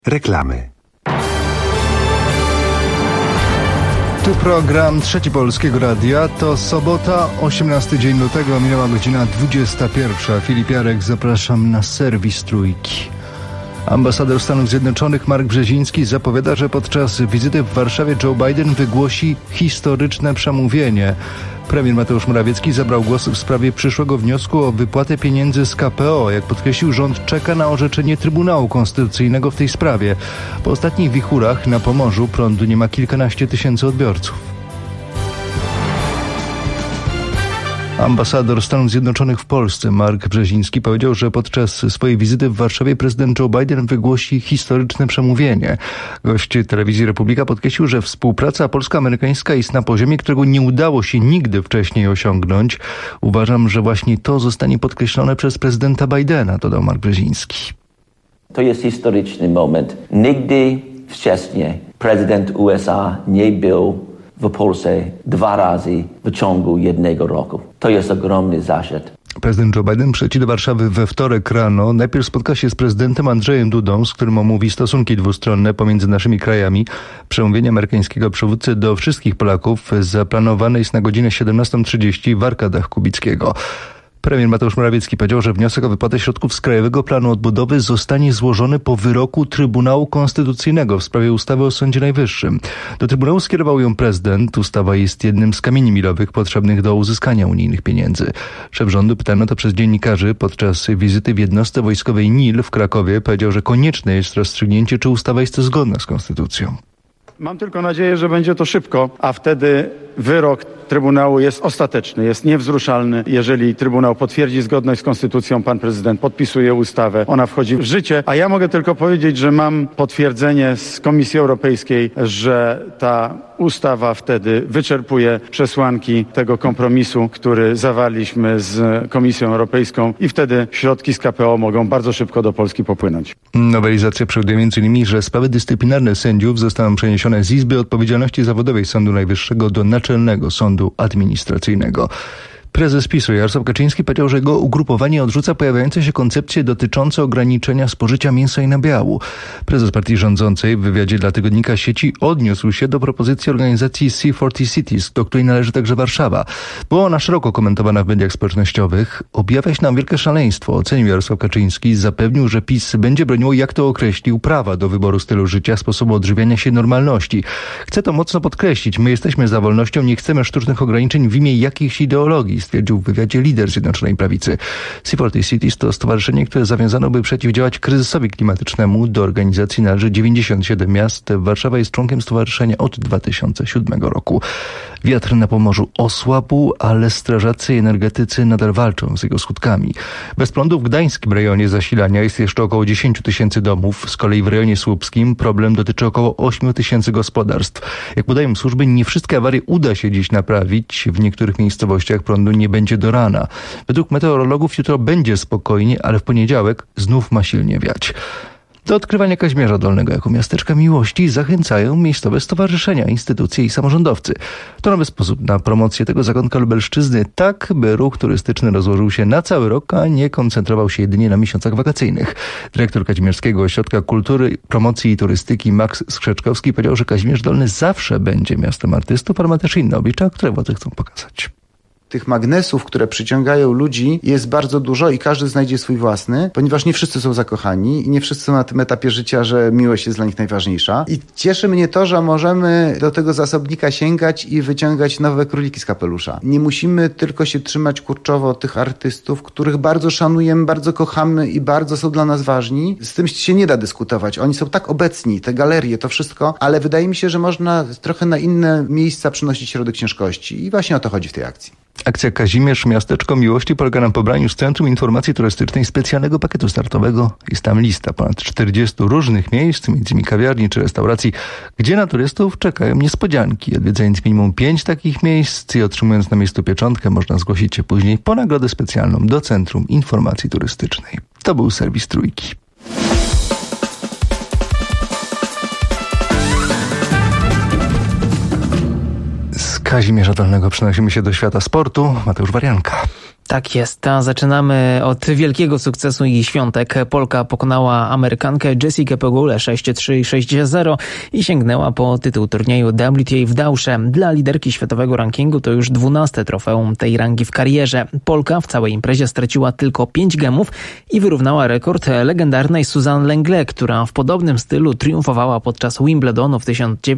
Reklamy. Tu program Trzeci Polskiego Radia. To sobota, 18 dzień lutego, minęła godzina 21. Filip Jarek, zapraszam na serwis Trójki. Ambasador Stanów Zjednoczonych Mark Brzeziński zapowiada, że podczas wizyty w Warszawie Joe Biden wygłosi historyczne przemówienie. Premier Mateusz Morawiecki zabrał głos w sprawie przyszłego wniosku o wypłatę pieniędzy z KPO. Jak podkreślił, rząd czeka na orzeczenie Trybunału Konstytucyjnego w tej sprawie. Po ostatnich wichurach na Pomorzu prądu nie ma kilkanaście tysięcy odbiorców. Ambasador Stanów Zjednoczonych w Polsce Mark Brzeziński powiedział, że podczas swojej wizyty w Warszawie prezydent Joe Biden wygłosi historyczne przemówienie. Gość telewizji Republika podkreślił, że współpraca polsko-amerykańska jest na poziomie, którego nie udało się nigdy wcześniej osiągnąć. Uważam, że właśnie to zostanie podkreślone przez prezydenta Bidena, dodał Mark Brzeziński. To jest historyczny moment. Nigdy wcześniej prezydent USA nie był w Polsce 2 razy w ciągu 1 roku. To jest ogromny zaszczyt. Prezydent Joe Biden przyleci do Warszawy we wtorek rano. Najpierw spotka się z prezydentem Andrzejem Dudą, z którym omówi stosunki dwustronne pomiędzy naszymi krajami. Przemówienie amerykańskiego przywódcy do wszystkich Polaków zaplanowane jest na godzinę 17:30 w Arkadach Kubickiego. Premier Mateusz Morawiecki powiedział, że wniosek o wypłatę środków z Krajowego Planu Odbudowy zostanie złożony po wyroku Trybunału Konstytucyjnego w sprawie ustawy o Sądzie Najwyższym. Do Trybunału skierował ją prezydent. Ustawa jest jednym z kamieni milowych potrzebnych do uzyskania unijnych pieniędzy. Szef rządu, pytany o to przez dziennikarzy podczas wizyty w jednostce wojskowej NIL w Krakowie, powiedział, że konieczne jest rozstrzygnięcie, czy ustawa jest zgodna z konstytucją. Mam tylko nadzieję, że będzie to szybko, a wtedy wyrok Trybunału jest ostateczny, jest niewzruszalny. Jeżeli Trybunał potwierdzi zgodność z konstytucją, pan prezydent podpisuje ustawę, ona wchodzi w życie, a ja mogę tylko powiedzieć, że mam potwierdzenie z Komisji Europejskiej, że ta ustawa wtedy wyczerpuje przesłanki tego kompromisu, który zawarliśmy z Komisją Europejską i wtedy środki z KPO mogą bardzo szybko do Polski popłynąć. Nowelizacja przewiduje m.in., że sprawy dyscyplinarne sędziów zostaną przeniesione z Izby Odpowiedzialności Zawodowej Sądu Najwyższego do Naczelnego Sądu Administracyjnego. Prezes PiS-u Jarosław Kaczyński powiedział, że jego ugrupowanie odrzuca pojawiające się koncepcje dotyczące ograniczenia spożycia mięsa i nabiału. Prezes partii rządzącej w wywiadzie dla tygodnika Sieci odniósł się do propozycji organizacji C40 Cities, do której należy także Warszawa. Była ona szeroko komentowana w mediach społecznościowych. Objawia się nam wielkie szaleństwo, ocenił Jarosław Kaczyński. Zapewnił, że PiS będzie broniło, jak to określił, prawa do wyboru stylu życia, sposobu odżywiania się, normalności. Chcę to mocno podkreślić. My jesteśmy za wolnością, nie chcemy sztucznych ograniczeń w imię jakichś ideologii, stwierdził w wywiadzie lider Zjednoczonej Prawicy. C40 Cities to stowarzyszenie, które zawiązano by przeciwdziałać kryzysowi klimatycznemu. Do organizacji należy 97 miast. Warszawa jest członkiem stowarzyszenia od 2007 roku. Wiatr na Pomorzu osłabł, ale strażacy i energetycy nadal walczą z jego skutkami. Bez prądu w gdańskim rejonie zasilania jest jeszcze około 10 tysięcy domów. Z kolei w rejonie słupskim problem dotyczy około 8 tysięcy gospodarstw. Jak podają służby, nie wszystkie awarie uda się dziś naprawić. W niektórych miejscowościach prądu nie będzie do rana. Według meteorologów jutro będzie spokojnie, ale w poniedziałek znów ma silnie wiać. Do odkrywania Kazimierza Dolnego jako miasteczka miłości zachęcają miejscowe stowarzyszenia, instytucje i samorządowcy. To nowy sposób na promocję tego zakątka Lubelszczyzny, tak by ruch turystyczny rozłożył się na cały rok, a nie koncentrował się jedynie na miesiącach wakacyjnych. Dyrektor Kazimierskiego Ośrodka Kultury, Promocji i Turystyki Max Skrzeczkowski powiedział, że Kazimierz Dolny zawsze będzie miastem artystów, ale ma też inne oblicza, które władze chcą pokazać. Tych magnesów, które przyciągają ludzi, jest bardzo dużo i każdy znajdzie swój własny, ponieważ nie wszyscy są zakochani i nie wszyscy są na tym etapie życia, że miłość jest dla nich najważniejsza. I cieszy mnie to, że możemy do tego zasobnika sięgać i wyciągać nowe króliki z kapelusza. Nie musimy tylko się trzymać kurczowo tych artystów, których bardzo szanujemy, bardzo kochamy i bardzo są dla nas ważni. Z tym się nie da dyskutować. Oni są tak obecni, te galerie, to wszystko, ale wydaje mi się, że można trochę na inne miejsca przynosić środek ciężkości. I właśnie o to chodzi w tej akcji. Akcja Kazimierz Miasteczko Miłości polega na pobraniu z Centrum Informacji Turystycznej specjalnego pakietu startowego. Jest tam lista ponad 40 różnych miejsc, m.in. kawiarni czy restauracji, gdzie na turystów czekają niespodzianki. Odwiedzając minimum 5 takich miejsc i otrzymując na miejscu pieczątkę, można zgłosić się później po nagrodę specjalną do Centrum Informacji Turystycznej. To był serwis Trójki. Kazimierza Dolnego przenosimy się do świata sportu. Mateusz Warianka. Tak jest, a zaczynamy od wielkiego sukcesu i świątek. Polka pokonała Amerykankę Jessica Pegulę 6-3 i 6-0 i sięgnęła po tytuł turnieju WTA w Dausze. Dla liderki światowego rankingu to już 12. trofeum tej rangi w karierze. Polka w całej imprezie straciła tylko 5 gemów i wyrównała rekord legendarnej Suzanne Lenglet, która w podobnym stylu triumfowała podczas Wimbledonu w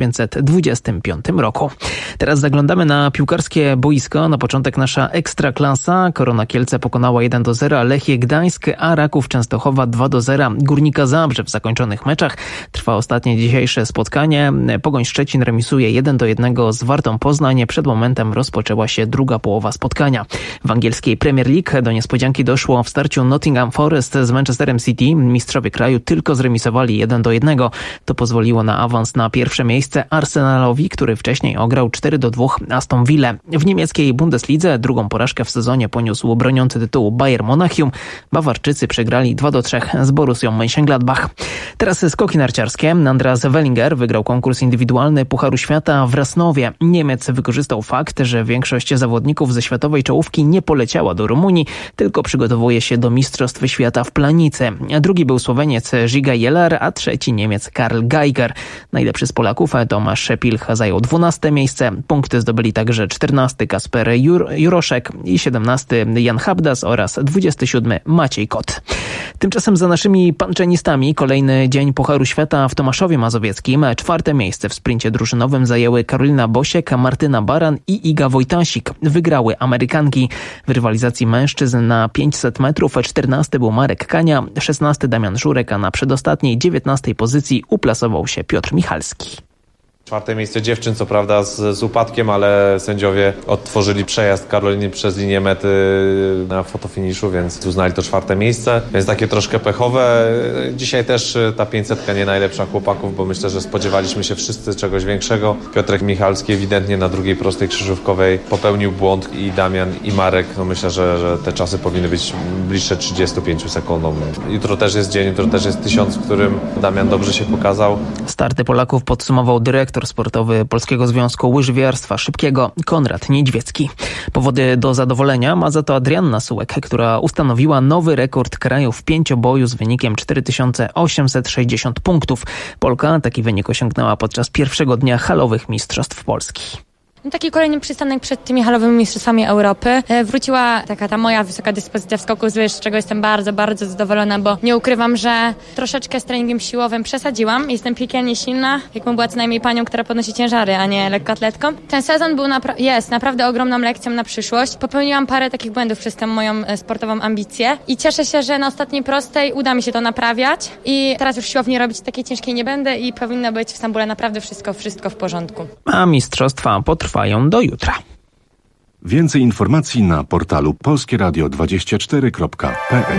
1925 roku. Teraz zaglądamy na piłkarskie boisko. Na początek nasza ekstraklasa. Korona Kielce pokonała 1-0 Lechię Gdańsk, a Raków Częstochowa 2-0 Górnika Zabrze. W zakończonych meczach trwa ostatnie dzisiejsze spotkanie. Pogoń Szczecin remisuje 1-1 z Wartą Poznań. Przed momentem rozpoczęła się druga połowa spotkania. W angielskiej Premier League do niespodzianki doszło w starciu Nottingham Forest z Manchesterem City. Mistrzowie kraju tylko zremisowali 1-1. To pozwoliło na awans na pierwsze miejsce Arsenalowi, który wcześniej ograł 4-2 Aston Villa. W niemieckiej Bundeslidze drugą porażkę w sezonie poniósł broniący tytułu Bayern Monachium. Bawarczycy przegrali 2-3 z Borussią Mönchengladbach. Teraz skoki narciarskie. Andreas Wellinger wygrał konkurs indywidualny Pucharu Świata w Rasnowie. Niemiec wykorzystał fakt, że większość zawodników ze światowej czołówki nie poleciała do Rumunii, tylko przygotowuje się do Mistrzostw Świata w Planicy. Drugi był Słoweniec Žiga Jelar, a trzeci Niemiec Karl Geiger. Najlepszy z Polaków Tomasz Pilch zajął 12. miejsce. Punkty zdobyli także 14. Kasper Juroszek i 17. Jan Habdas oraz 27. Maciej Kot. Tymczasem za naszymi panczenistami kolejny dzień Pucharu Świata w Tomaszowie Mazowieckim. 4. miejsce w sprincie drużynowym zajęły Karolina Bosiek, Martyna Baran i Iga Wojtasik. Wygrały Amerykanki. W rywalizacji mężczyzn na 500 metrów 14. był Marek Kania, 16. Damian Żurek, a na przedostatniej 19. pozycji uplasował się Piotr Michalski. 4. miejsce dziewczyn, co prawda z upadkiem, ale sędziowie odtworzyli przejazd Karoliny przez linię mety na fotofiniszu, więc uznali to 4. miejsce, więc takie troszkę pechowe. Dzisiaj też ta 500 nie najlepsza chłopaków, bo myślę, że spodziewaliśmy się wszyscy czegoś większego. Piotrek Michalski ewidentnie na drugiej prostej krzyżówkowej popełnił błąd i Damian i Marek. No myślę, że te czasy powinny być bliższe 35 sekundom. Jutro też jest dzień, jutro też jest 1000, w którym Damian dobrze się pokazał. Starty Polaków podsumował dyrektor sportowy Polskiego Związku Łyżwiarstwa Szybkiego Konrad Niedźwiecki. Powody do zadowolenia ma za to Adrianna Sułek, która ustanowiła nowy rekord kraju w pięcioboju z wynikiem 4860 punktów. Polka taki wynik osiągnęła podczas pierwszego dnia halowych Mistrzostw Polski. Taki kolejny przystanek przed tymi halowymi mistrzostwami Europy. Wróciła taka ta moja wysoka dyspozycja w skoku z wyż, z czego jestem bardzo, bardzo zadowolona, bo nie ukrywam, że troszeczkę z treningiem siłowym przesadziłam. Jestem piekielnie silna, jakbym była co najmniej panią, która podnosi ciężary, a nie lekkoatletką. Ten sezon był jest naprawdę ogromną lekcją na przyszłość. Popełniłam parę takich błędów przez tę moją sportową ambicję i cieszę się, że na ostatniej prostej uda mi się to naprawiać i teraz już siłowni robić takiej ciężkiej nie będę i powinno być w Stambule naprawdę wszystko w porządku. A mistrzostwa potrwają do jutra. Więcej informacji na portalu polskieradio24.pl.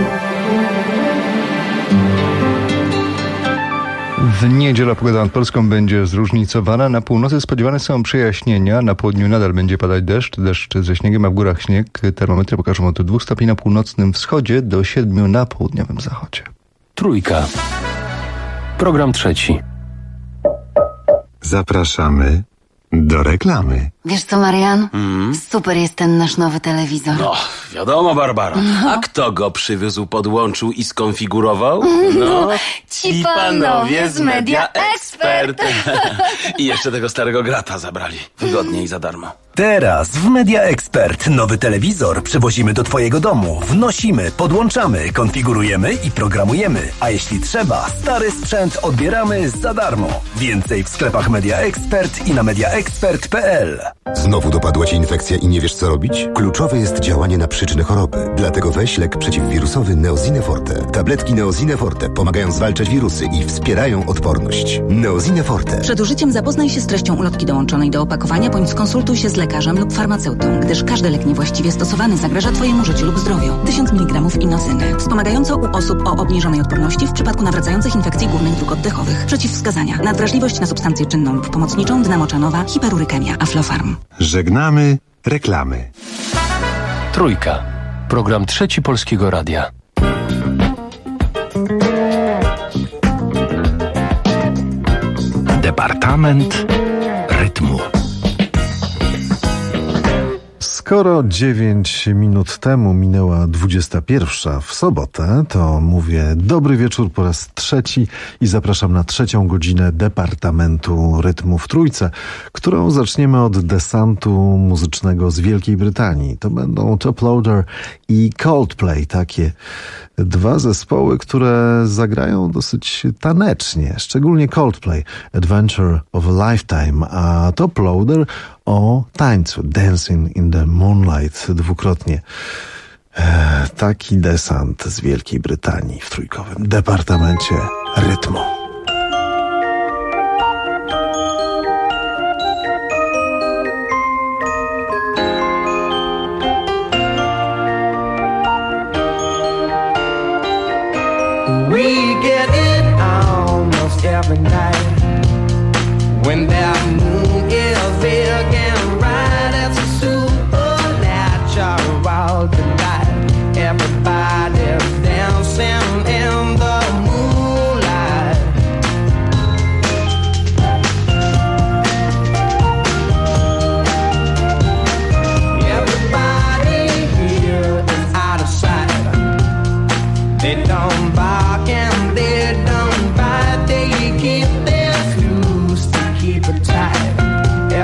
W niedzielę pogoda nad Polską będzie zróżnicowana. Na północy spodziewane są przejaśnienia. Na południu nadal będzie padać deszcz ze śniegiem, a w górach śnieg. Termometry pokażą od 2 stopni na północnym wschodzie do 7 na południowym zachodzie. Trójka. Program trzeci. Zapraszamy do reklamy. Wiesz co, Marian? Super jest ten nasz nowy telewizor. No, wiadomo, Barbara. A kto go przywiózł, podłączył i skonfigurował? No, ci panowie z Media Expert. I jeszcze tego starego grata zabrali. Wygodnie i za darmo. Teraz w Media Expert nowy telewizor przywozimy do twojego domu. Wnosimy, podłączamy, konfigurujemy i programujemy. A jeśli trzeba, stary sprzęt odbieramy za darmo. Więcej w sklepach Media Expert i na mediaexpert.pl. Znowu dopadła Cię infekcja i nie wiesz co robić? Kluczowe jest działanie na przyczynę choroby. Dlatego weź lek przeciwwirusowy Neosine Forte. Tabletki Neosine Forte pomagają zwalczać wirusy i wspierają odporność. Neosine Forte. Przed użyciem zapoznaj się z treścią ulotki dołączonej do opakowania bądź skonsultuj się z lekarzem lub farmaceutą, gdyż każdy lek niewłaściwie stosowany zagraża Twojemu życiu lub zdrowiu. 1000 mg inozyny. Wspomagająco u osób o obniżonej odporności w przypadku nawracających infekcji górnych dróg oddechowych. Przeciwwskazania. Nadwrażliwość na substancję czynną lub pomocniczą, dnamoczanowa, hiperurykemia, Aflofarm. Żegnamy reklamy. Trójka. Program trzeci Polskiego Radia. Departament rytmu. Skoro 9 minut temu minęła 21 w sobotę, to mówię dobry wieczór po raz trzeci i zapraszam na trzecią godzinę Departamentu Rytmu w Trójce, którą zaczniemy od desantu muzycznego z Wielkiej Brytanii. To będą Top Loader i Coldplay, takie dwa zespoły, które zagrają dosyć tanecznie, szczególnie Coldplay, Adventure of a Lifetime, a Top Loader o tańcu, Dancing in the Moonlight, dwukrotnie. Taki desant z Wielkiej Brytanii w trójkowym Departamencie Rytmu. We get it almost every night when that moon is big and bright. It's a supernatural delight. Everybody's dancing in the moonlight. Everybody here is out of sight. They don't bark and they don't bite. They keep their loose to keep it tight.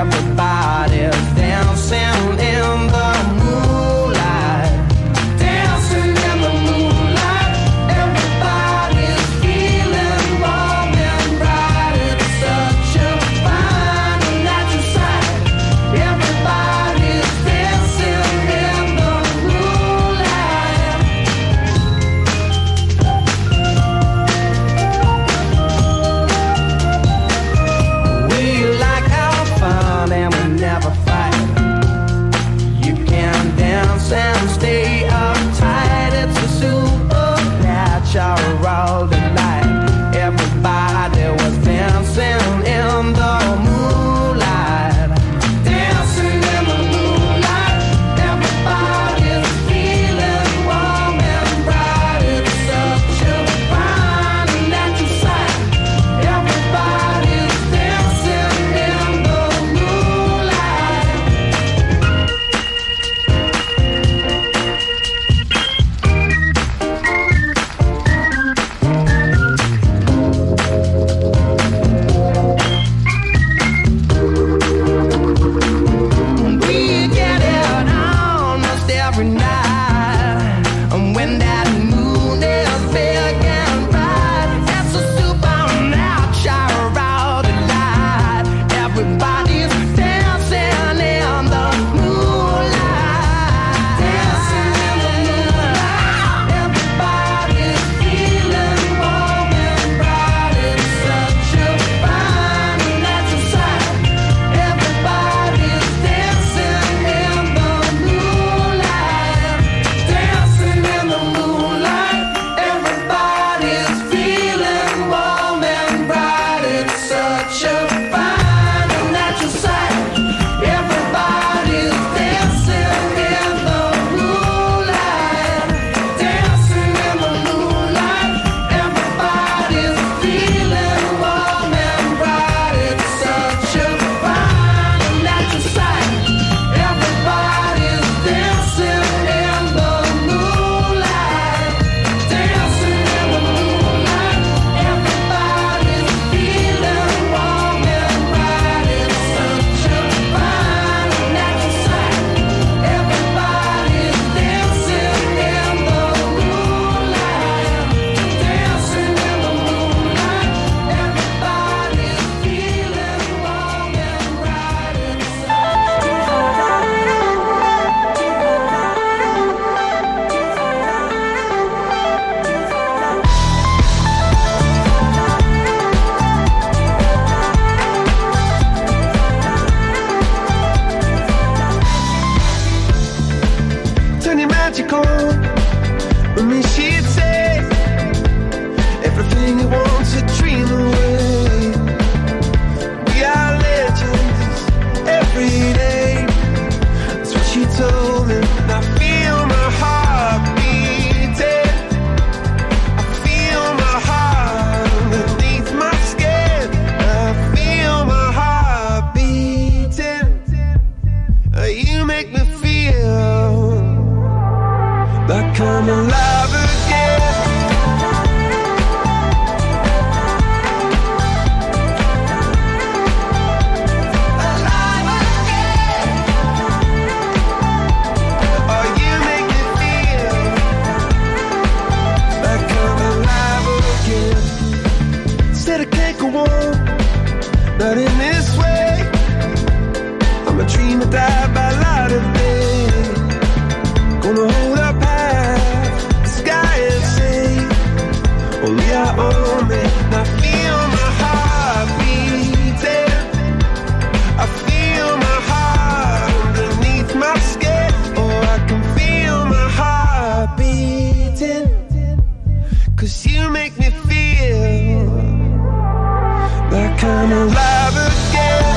take a walk, not in this way. I'm a dreamer died by light of day. Gonna hold up half the sky and say, only I own it. I feel my heart beating. I feel my heart underneath my skin. Oh, I can feel my heart beating. 'Cause you make me feel like I'm alive again.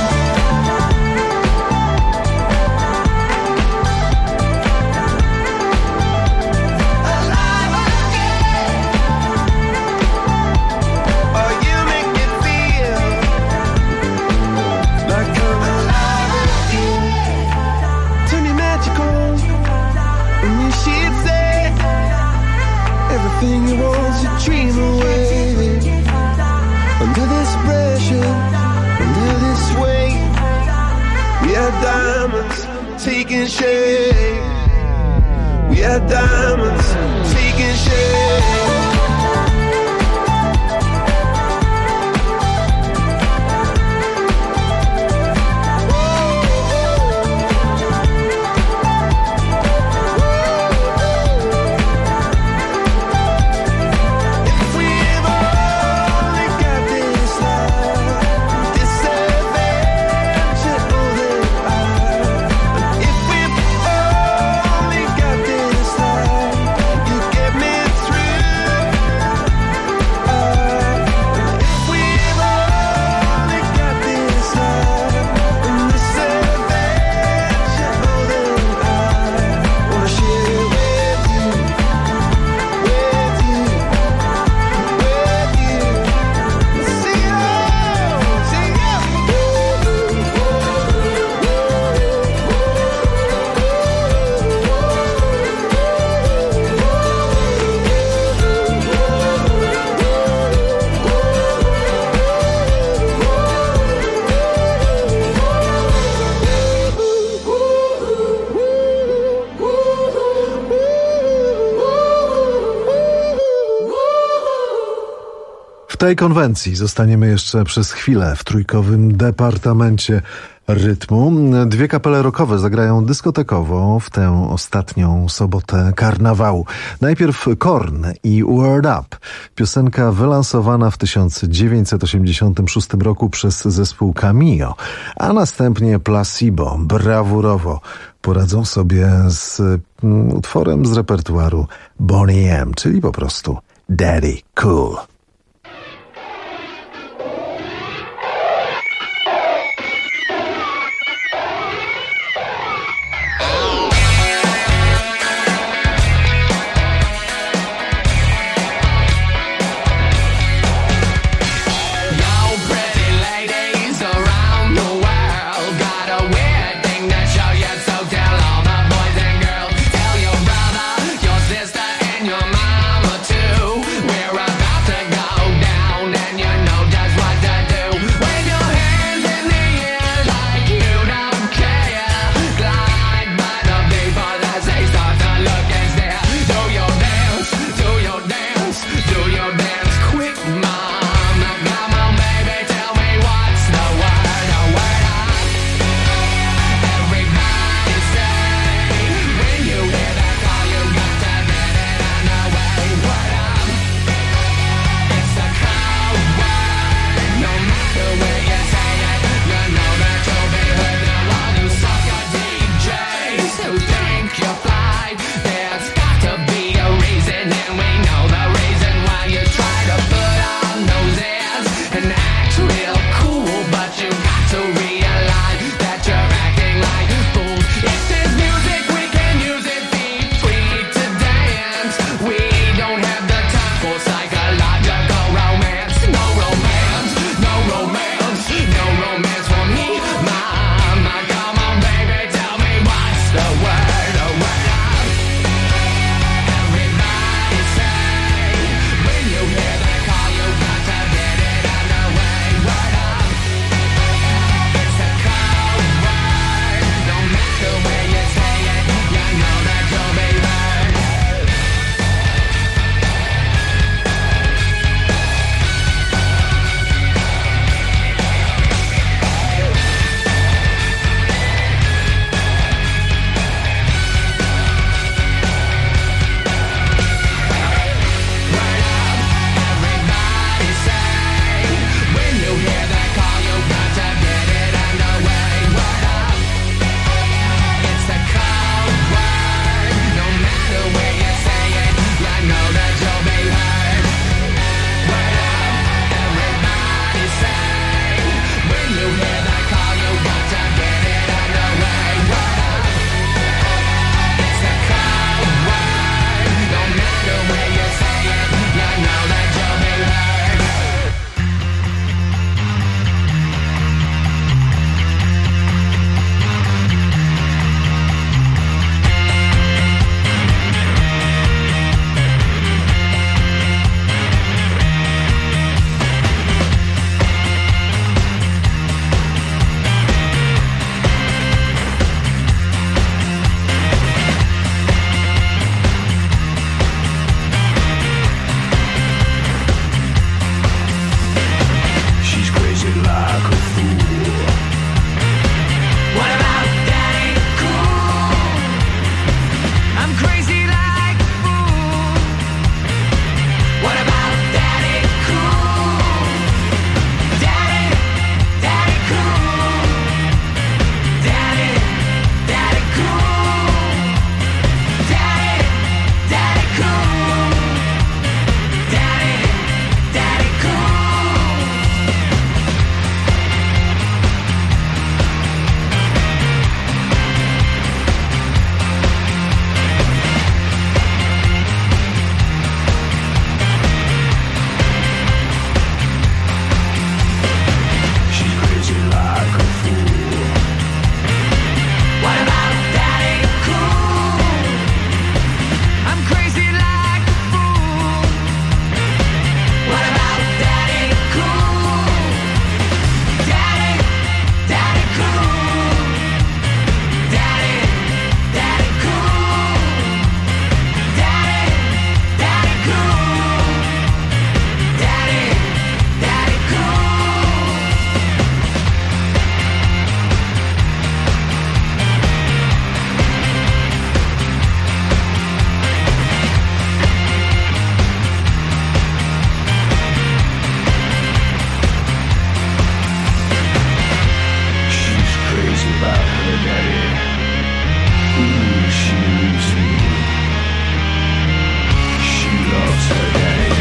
Alive again. Oh, you make me feel like I'm alive again. Turn me magical when you she'd say everything you want to dream away. Under this pressure, under this weight, we are diamonds taking shape. We are diamonds taking shape. W tej konwencji zostaniemy jeszcze przez chwilę w trójkowym departamencie rytmu. Dwie kapele rockowe zagrają dyskotekowo w tę ostatnią sobotę karnawału. Najpierw Korn i Word Up. Piosenka wylansowana w 1986 roku przez zespół Cameo, a następnie Placebo brawurowo poradzą sobie z utworem z repertuaru Boney M, czyli po prostu Daddy Cool. Your sister and your mama too. We're about to crazy like a fool. What about Daddy Cool? I'm crazy like a fool. What about Daddy Cool? Daddy, Daddy Cool. Daddy, Daddy Cool. Daddy, Daddy Cool. Daddy, Daddy Cool. She's crazy about her daddy. Ooh, she leaves me. She loves her daddy.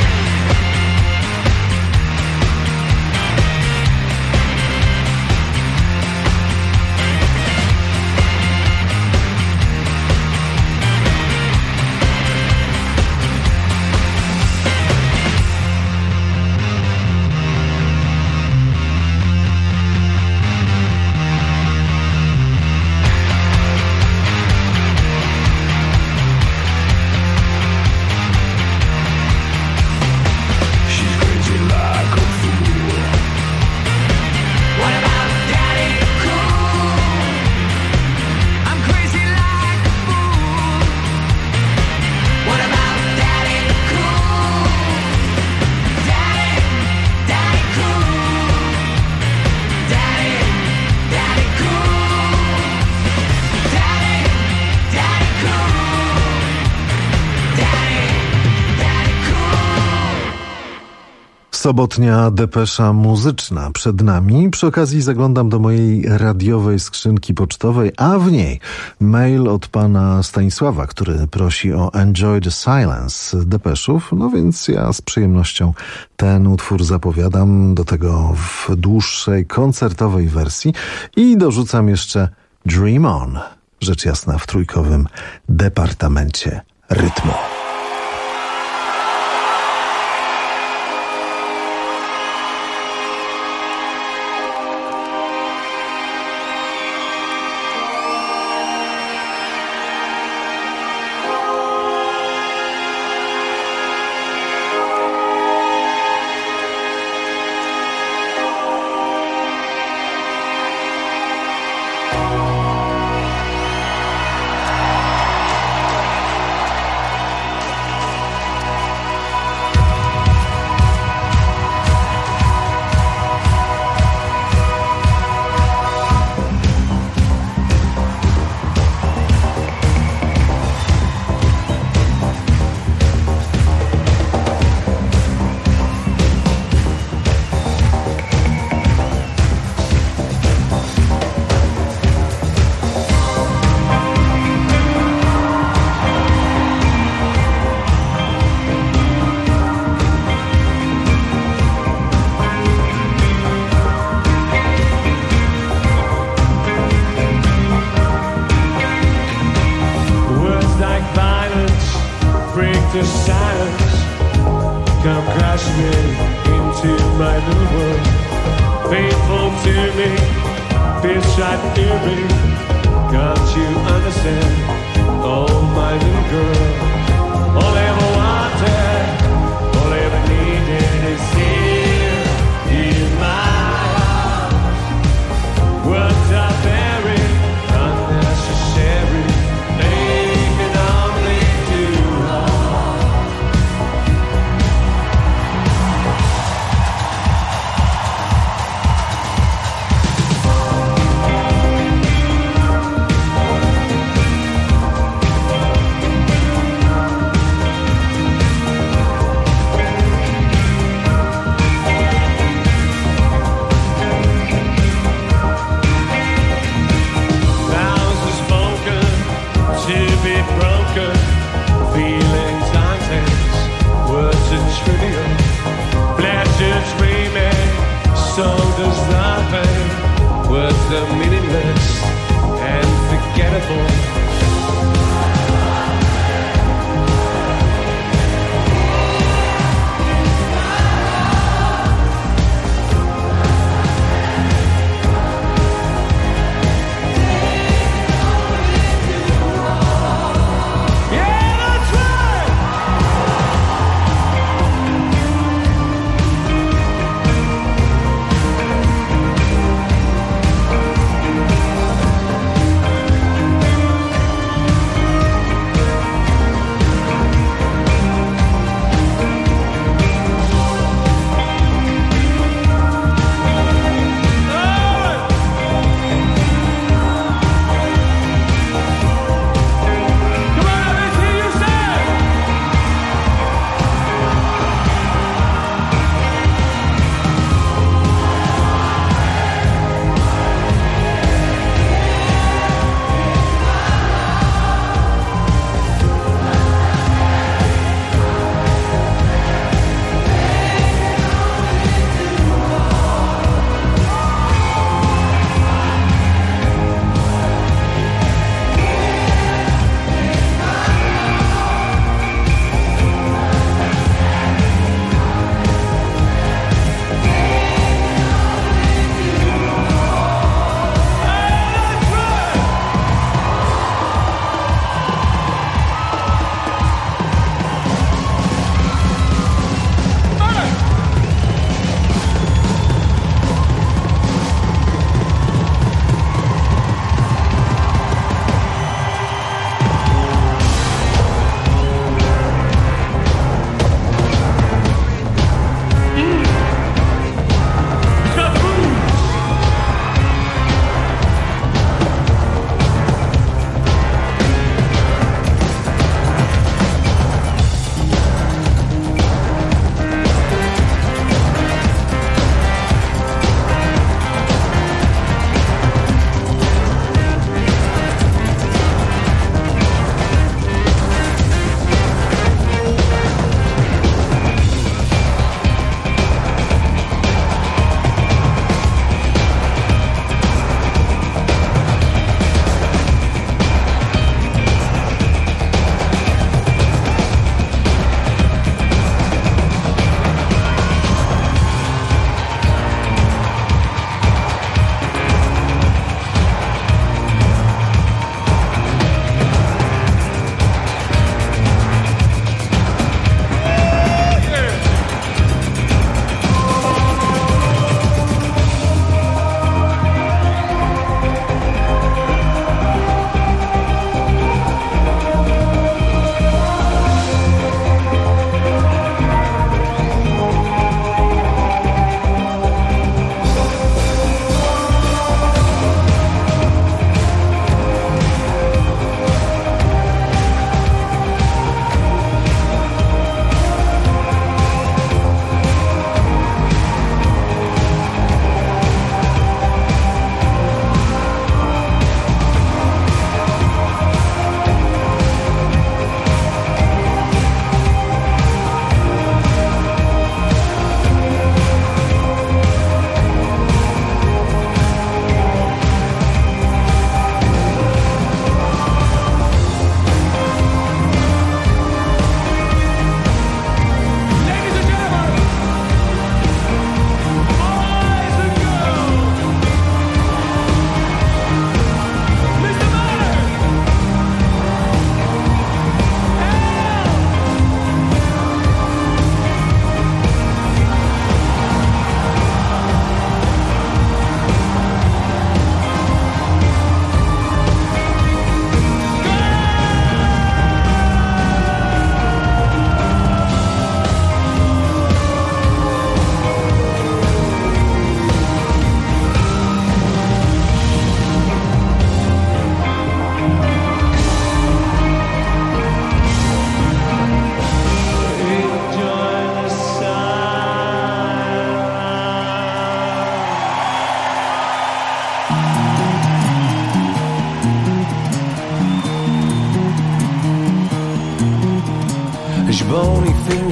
She's crazy like a fool. What about Daddy Cool? I'm crazy like a fool. What about Daddy Cool? Daddy, Daddy Cool. Daddy, Daddy Cool. Daddy, Daddy Cool. Daddy, Daddy Cool. Sobotnia depesza muzyczna przed nami. Przy okazji zaglądam do mojej radiowej skrzynki pocztowej, a w niej mail od pana Stanisława, który prosi o Enjoy the Silence depeszów. No więc ja z przyjemnością ten utwór zapowiadam, do tego w dłuższej koncertowej wersji i dorzucam jeszcze Dream On, rzecz jasna w trójkowym departamencie rytmu. The silence come crashing into my new world. Faithful to me, feels right near me. Can't you understand? Oh, my little girl. All I ever wanted, all I ever needed is here in my arms. Words are very unnecessary. They can only do harm. are meaningless and forgettable.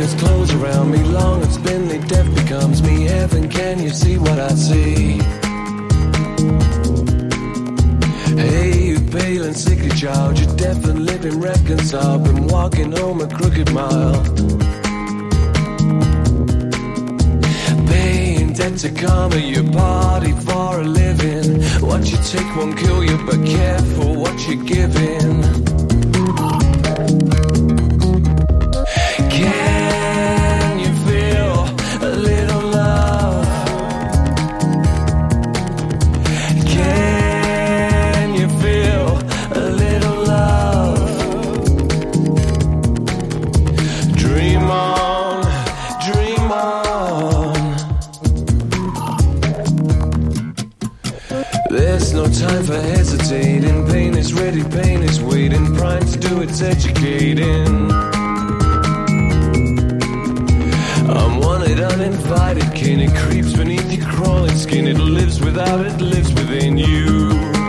darkness close around me, long it's been me, death becomes me. Heaven, can you see what I see? Hey, you pale and sickly child, you're deaf and living reconciled, been walking home a crooked mile. Paying debt to karma, your party for a living. What you take won't kill you, but careful what you're giving. Can you feel a little love? Can you feel a little love? Dream on, dream on. There's no time for hesitating. Pain is ready, pain is waiting. Prime to do its educating. I'm wanted, uninvited kin. It creeps beneath your crawling skin. It lives without, it lives within you.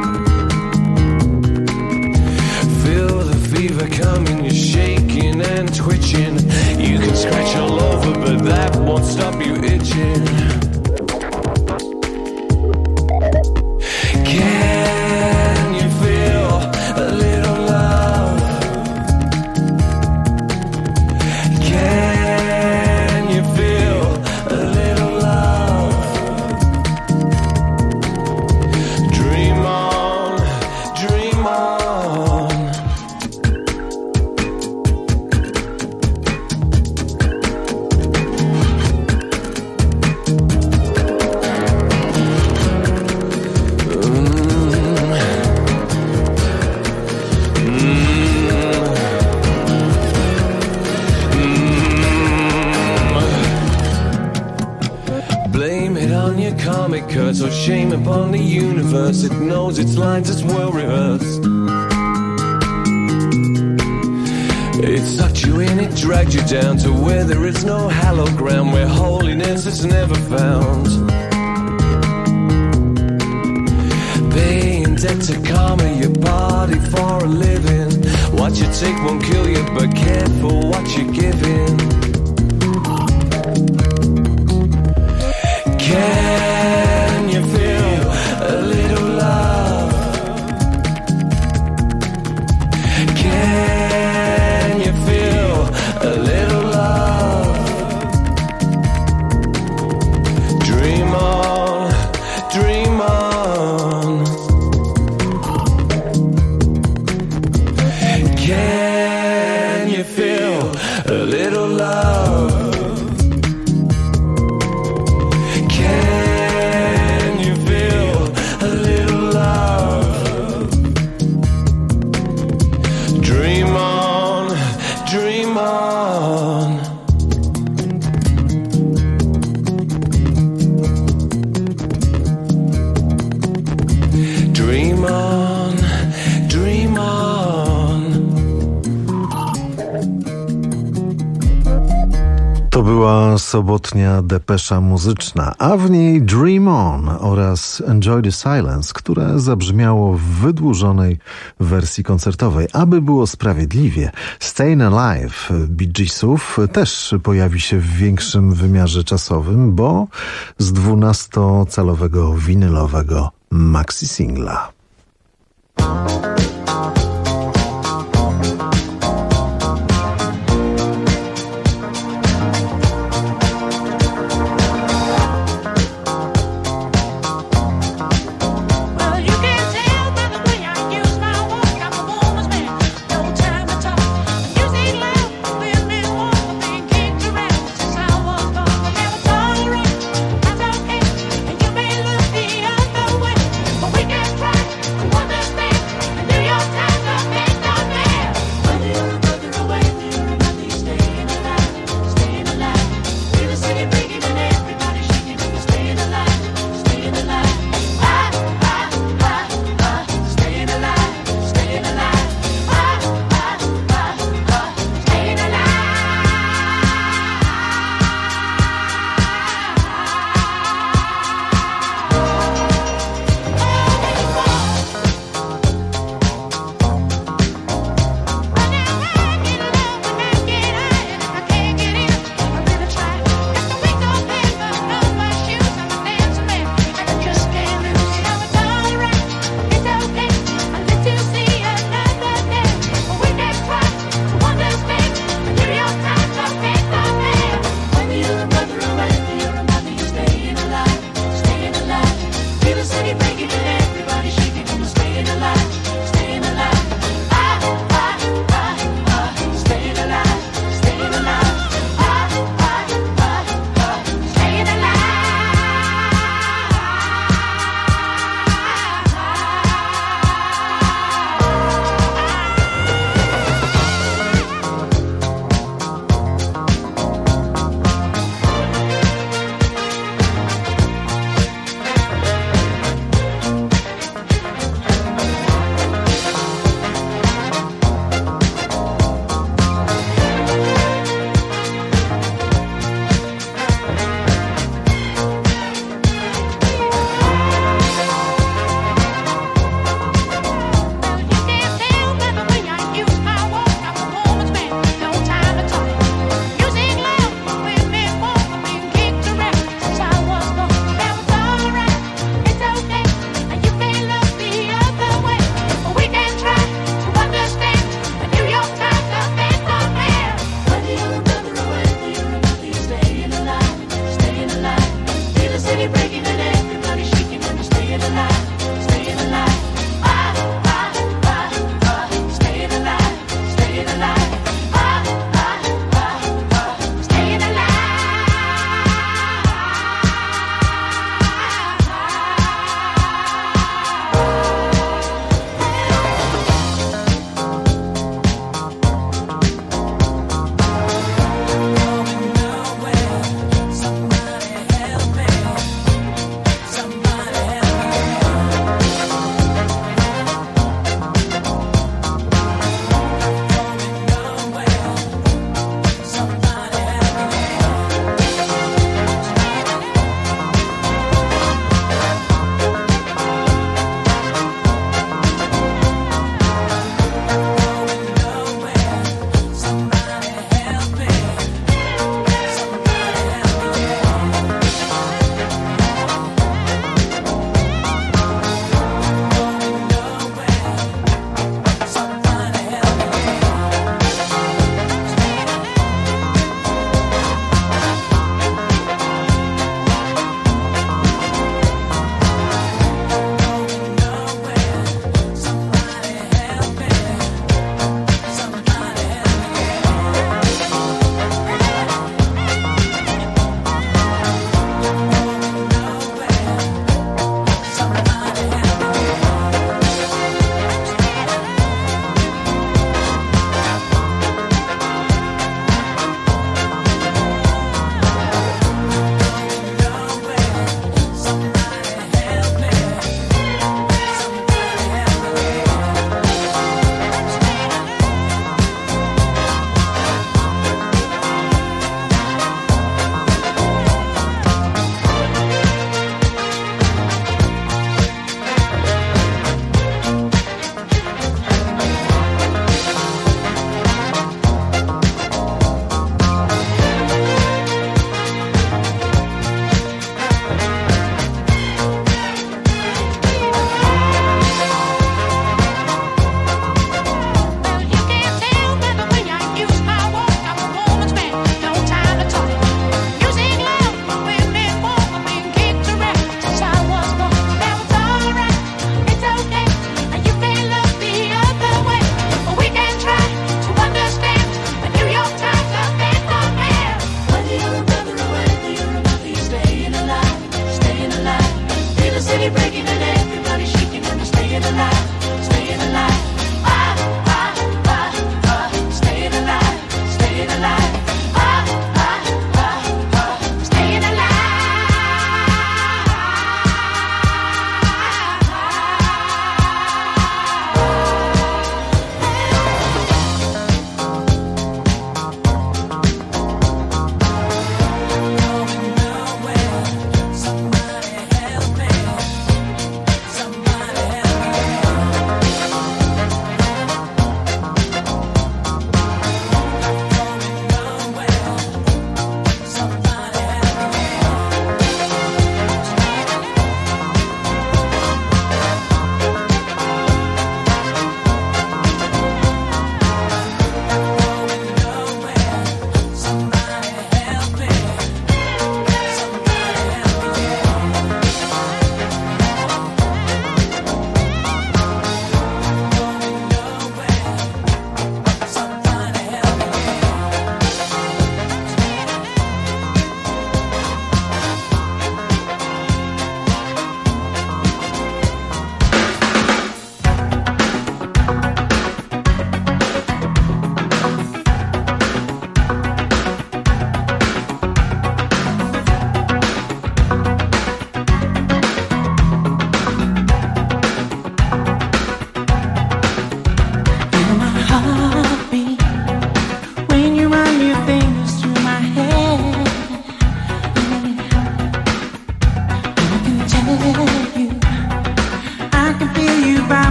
Feel the fever coming, you're shaking and twitching. You can scratch all over, but that won't stop you itching. Can you feel a little love? Can you feel a little love? Dream on, dream on. Blame it on your karmic curse, or shame upon the universe. It knows its lines as well rehearsed. It sucked you in, it dragged you down to where there is no hallowed ground, where holiness is never found. Paying debt to karma, your body for a living. What you take won't kill you, but careful what you're giving. Can you feel a little love? Can you feel a little love? Dream on, dream on. Can you feel a little love? Can you feel a little love? Dream on, dream on. Dream on, dream on. To była sobotnia depesza muzyczna, a w niej Dream On oraz Enjoy the Silence, które zabrzmiało w wydłużonej wersji koncertowej. Aby było sprawiedliwie, Stayin' Alive Bee Geesów też pojawi się w większym wymiarze czasowym, bo z 12-calowego winylowego maxi singla. We can try.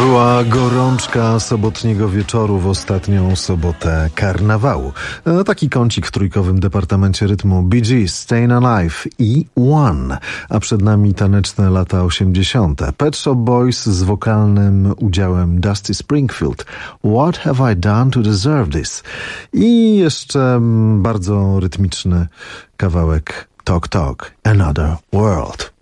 była gorączka sobotniego wieczoru w ostatnią sobotę karnawału. Taki kącik w trójkowym departamencie rytmu Bee Gees, Stayin' Alive i One. A przed nami taneczne lata 80. Pet Shop Boys z wokalnym udziałem Dusty Springfield. What have I done to deserve this? I jeszcze bardzo rytmiczny kawałek Talk Talk, Another World.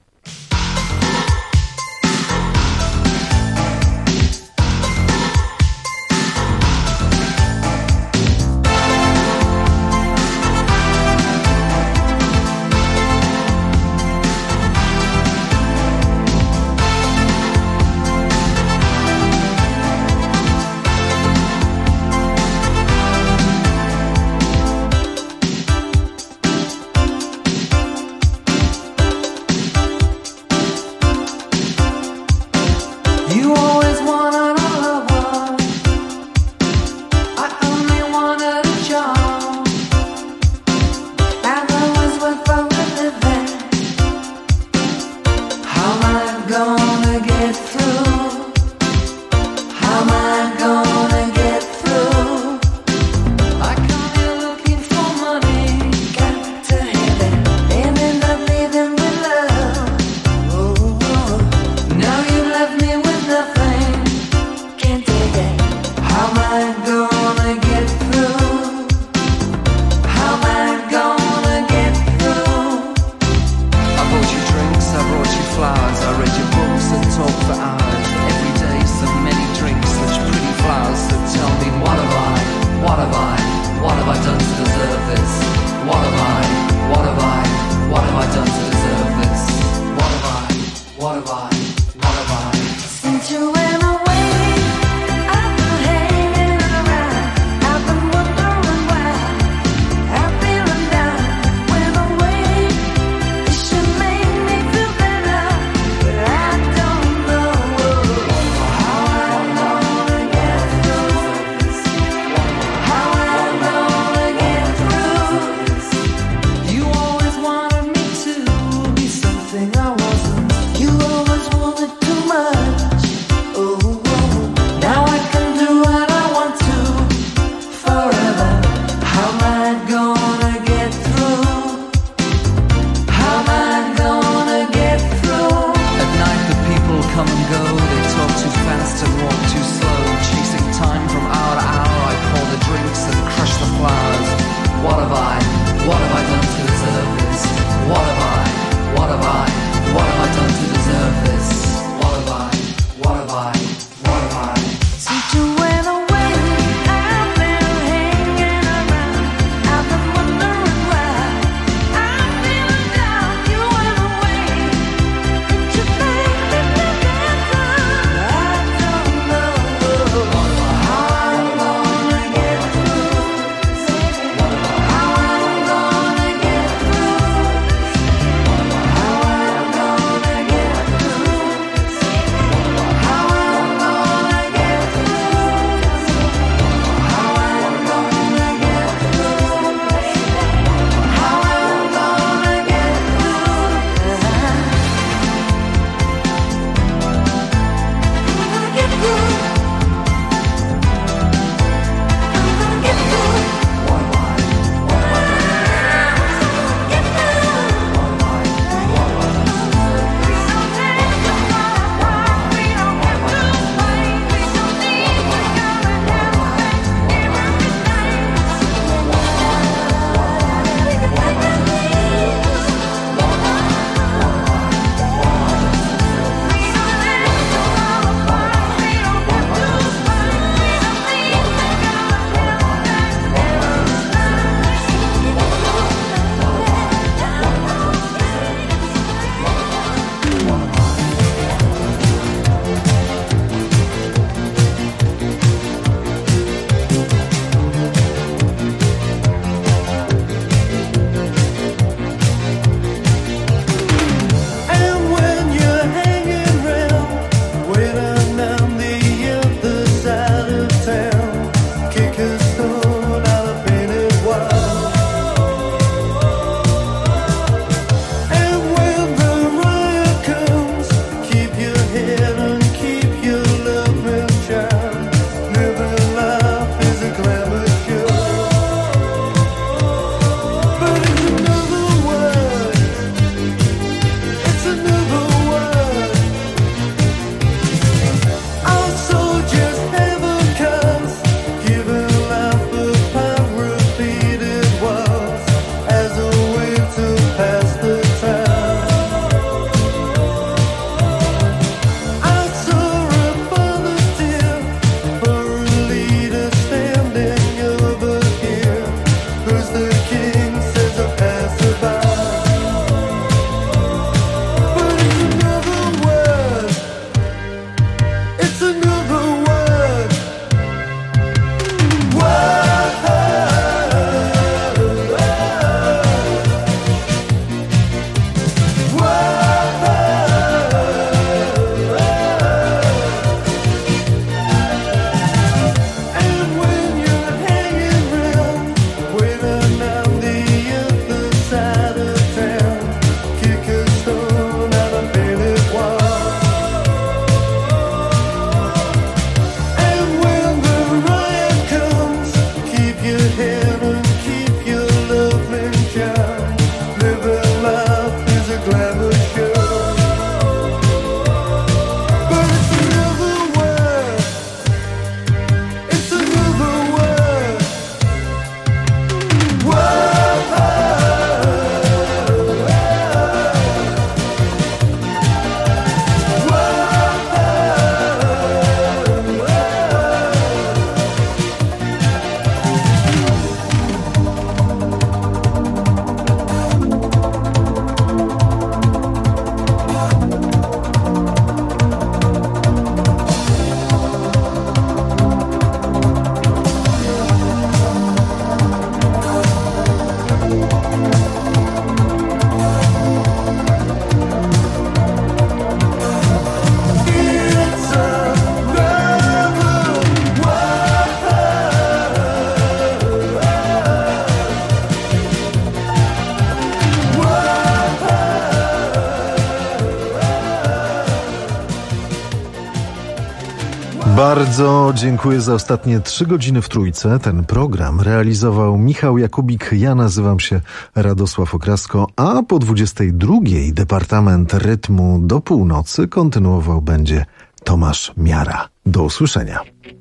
Bardzo dziękuję za ostatnie 3 godziny w Trójce. Ten program realizował Michał Jakubik, ja nazywam się Radosław Okrasko, a po 22 Departament Rytmu do północy kontynuował będzie Tomasz Miara. Do usłyszenia.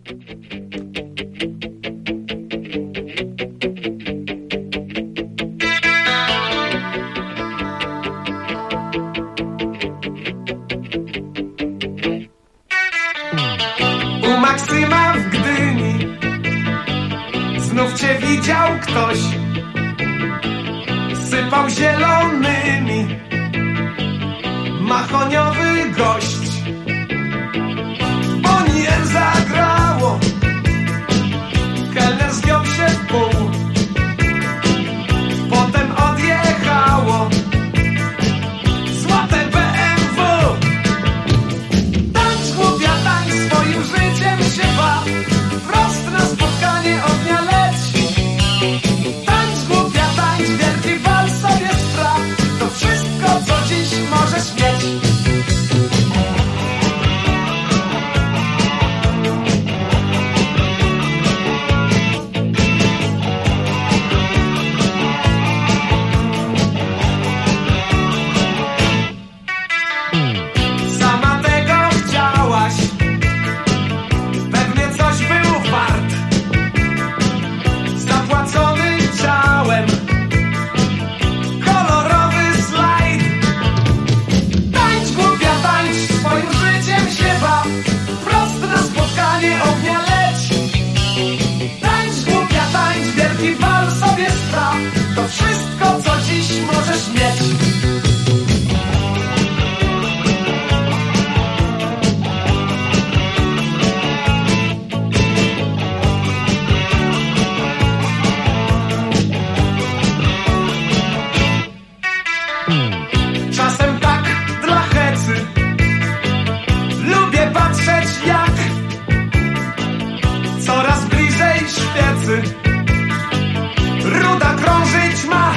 U Maksyma w Gdyni znów cię widział ktoś, sypał zielonymi, mahoniowy gość. Boniem zagrało, kelner zgiął się w pół, potem odjechało złote BMW. Tańcz głupia, tańcz, swoim życiem się baw, wprost na spotkanie ognia leć. Tańcz głupia, tańcz, wielki bal sobie spraw, to wszystko co dziś możesz mieć. To wszystko, co dziś możesz mieć. Czasem tak dla hecy lubię patrzeć, jak coraz bliżej świecy ruda krążyć ma.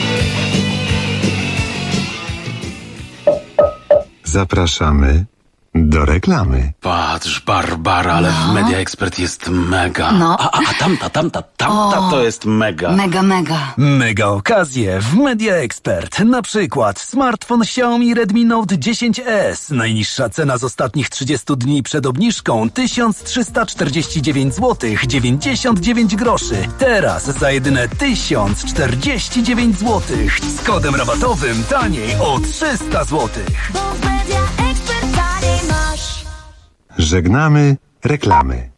Zapraszamy do reklamy. Patrz, Barbara, ale w Media Expert jest mega. No. A tamta to jest mega. Mega. Mega okazje w Media Expert. Na przykład smartfon Xiaomi Redmi Note 10S. Najniższa cena z ostatnich 30 dni przed obniżką 1349 zł 99 groszy. Teraz za jedyne 1049 zł. Z kodem rabatowym taniej o 300 zł. Żegnamy reklamy.